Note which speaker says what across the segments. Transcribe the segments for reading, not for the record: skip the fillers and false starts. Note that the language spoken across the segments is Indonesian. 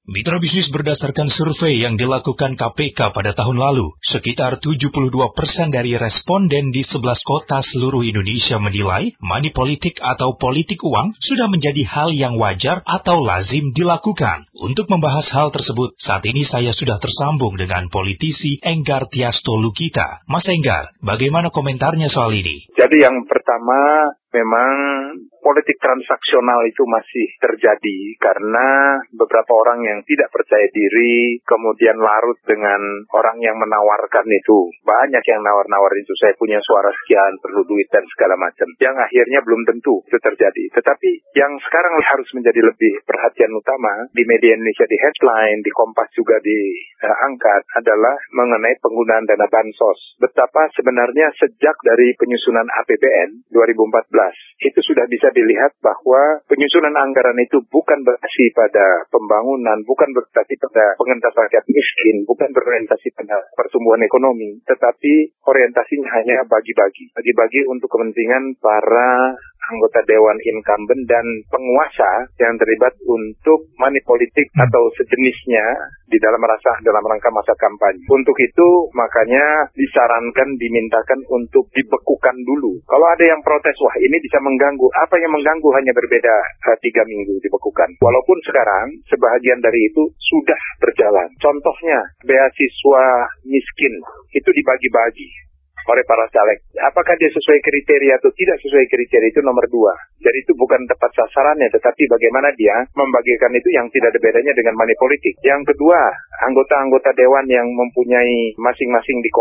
Speaker 1: Mitra bisnis berdasarkan survei yang dilakukan KPK pada tahun lalu, sekitar 72% dari responden di 11 kota seluruh Indonesia menilai money politik atau politik uang sudah menjadi hal yang wajar atau lazim dilakukan. Untuk membahas hal tersebut, saat ini saya sudah tersambung dengan politisi Enggar Tiasto Lukita. Mas Enggar, bagaimana komentarnya soal ini?
Speaker 2: Jadi yang pertama, memang politik transaksional itu masih terjadi karena beberapa orang yang tidak percaya diri kemudian larut dengan orang yang menawarkan itu. Banyak yang nawar-nawar itu, saya punya suara sekian, perlu duit dan segala macam. Yang akhirnya belum tentu itu terjadi. Tetapi yang sekarang harus menjadi lebih perhatian utama di media Indonesia, di headline, di Kompas juga diangkat adalah mengenai penggunaan dana bansos. Betapa sebenarnya sejak dari penyusunan APBN 2014 itu sudah bisa dilihat bahwa penyusunan anggaran itu bukan berorientasi pada pembangunan, bukan berorientasi pada pengentasan rakyat miskin, bukan berorientasi pada pertumbuhan ekonomi, tetapi orientasinya hanya bagi-bagi untuk kepentingan para anggota dewan incumbent dan penguasa yang terlibat untuk money politik atau sejenisnya di dalam rangka masa kampanye. Untuk itu makanya disarankan, dimintakan untuk dibekukan dulu. Kalau ada yang protes, wah ini bisa mengganggu. Apa yang mengganggu hanya berbeda 3 minggu dibekukan. Walaupun sekarang sebahagian dari itu sudah berjalan. Contohnya beasiswa miskin itu dibagi-bagi oleh para caleg. Apakah dia sesuai kriteria atau tidak sesuai kriteria itu nomor 2. Jadi itu bukan tepat sasarannya, tetapi bagaimana dia membagikan itu yang tidak ada bedanya dengan money politik. Yang kedua, anggota-anggota dewan yang mempunyai masing-masing di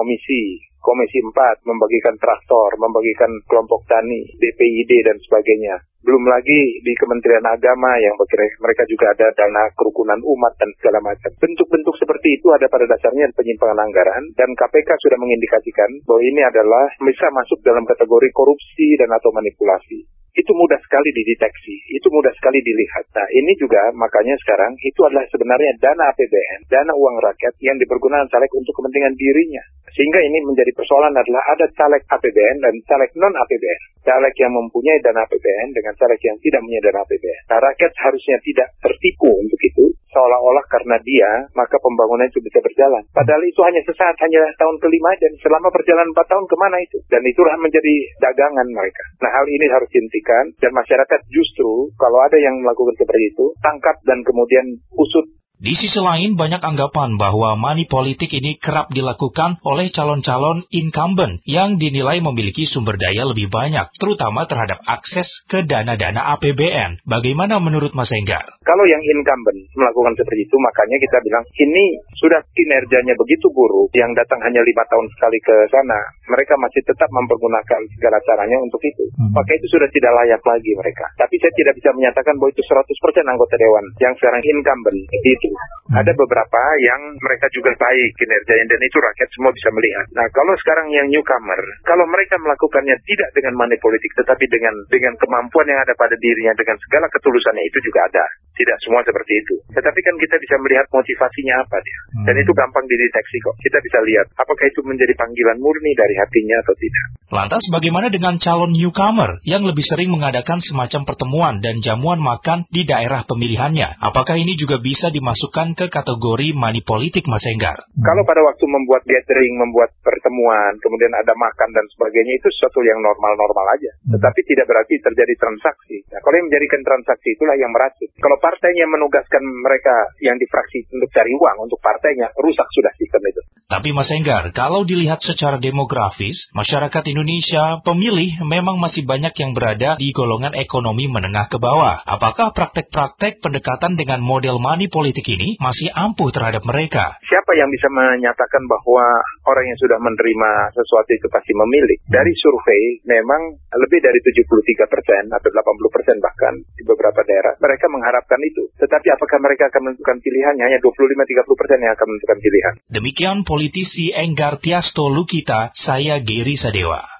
Speaker 2: Komisi 4 membagikan traktor, membagikan kelompok tani, DPID dan sebagainya. Belum lagi di Kementerian Agama yang mereka juga ada dana kerukunan umat dan segala macam. Bentuk-bentuk seperti itu ada pada dasarnya penyimpangan anggaran dan KPK sudah mengindikasikan bahwa ini adalah bisa masuk dalam kategori korupsi dan atau manipulasi. Itu mudah sekali dideteksi, itu mudah sekali dilihat. Nah ini juga makanya sekarang itu adalah sebenarnya dana APBN, dana uang rakyat yang dipergunakan caleg untuk kepentingan dirinya. Sehingga ini menjadi persoalan adalah ada caleg APBN dan caleg non-APBN. Caleg yang mempunyai dana APBN dengan caleg yang tidak punya dana APBN. Nah rakyat harusnya tidak tertipu untuk itu, seolah-olah karena dia, maka pembangunan itu bisa berjalan. Padahal itu hanya sesaat, hanya tahun kelima, dan selama perjalanan 4 tahun kemana itu? Dan itulah menjadi dagangan mereka. Nah hal ini harus dihentikan, dan masyarakat justru, kalau ada yang melakukan seperti itu, tangkap dan kemudian usut.
Speaker 1: Di sisi lain, banyak anggapan bahwa money politik ini kerap dilakukan oleh calon-calon incumbent yang dinilai memiliki sumber daya lebih banyak, terutama terhadap akses ke dana-dana APBN. Bagaimana menurut Mas Enggar?
Speaker 2: Kalau yang incumbent melakukan seperti itu, makanya kita bilang ini sudah kinerjanya begitu buruk, yang datang hanya 5 tahun sekali ke sana, mereka masih tetap mempergunakan segala caranya untuk itu. Maka itu sudah tidak layak lagi mereka. Tapi saya tidak bisa menyatakan bahwa itu 100% anggota dewan yang sekarang incumbent itu. Ada beberapa yang mereka juga baik kinerjanya dan itu rakyat semua bisa melihat. Nah kalau sekarang yang newcomer, kalau mereka melakukannya tidak dengan money politik tetapi dengan kemampuan yang ada pada dirinya, dengan segala ketulusannya, itu juga ada. Tidak semua seperti itu. Tetapi kan kita bisa melihat motivasinya apa dia. Dan itu gampang dideteksi kok. Kita bisa lihat apakah itu menjadi panggilan murni dari hatinya atau tidak.
Speaker 1: Lantas bagaimana dengan calon newcomer yang lebih sering mengadakan semacam pertemuan dan jamuan makan di daerah pemilihannya? Apakah ini juga bisa dimasukkan ke kategori money politik, Mas Enggar?
Speaker 2: Kalau pada waktu membuat gathering, membuat pertemuan, kemudian ada makan dan sebagainya, itu sesuatu yang normal-normal aja. Tetapi tidak berarti terjadi transaksi. Nah, kalau yang menjadikan transaksi itulah yang meracun. Kalau partainya menugaskan mereka yang di fraksi untuk cari uang untuk partainya, rusak sudah sistem itu.
Speaker 1: Tapi Mas Enggar, kalau dilihat secara demografis, masyarakat Indonesia pemilih memang masih banyak yang berada di golongan ekonomi menengah ke bawah. Apakah praktek-praktek pendekatan dengan model money politik ini masih ampuh terhadap mereka?
Speaker 2: Siapa yang bisa menyatakan bahwa orang yang sudah menerima sesuatu itu pasti memilih? Dari survei, memang lebih dari 73% atau 80% bahkan di beberapa daerah, mereka mengharapkan itu. Tetapi apakah mereka akan menentukan pilihannya? Hanya 25-30% yang akan menentukan pilihan.
Speaker 1: Demikian politisi Enggar Tiasto Lukita, saya Geri Sadewa.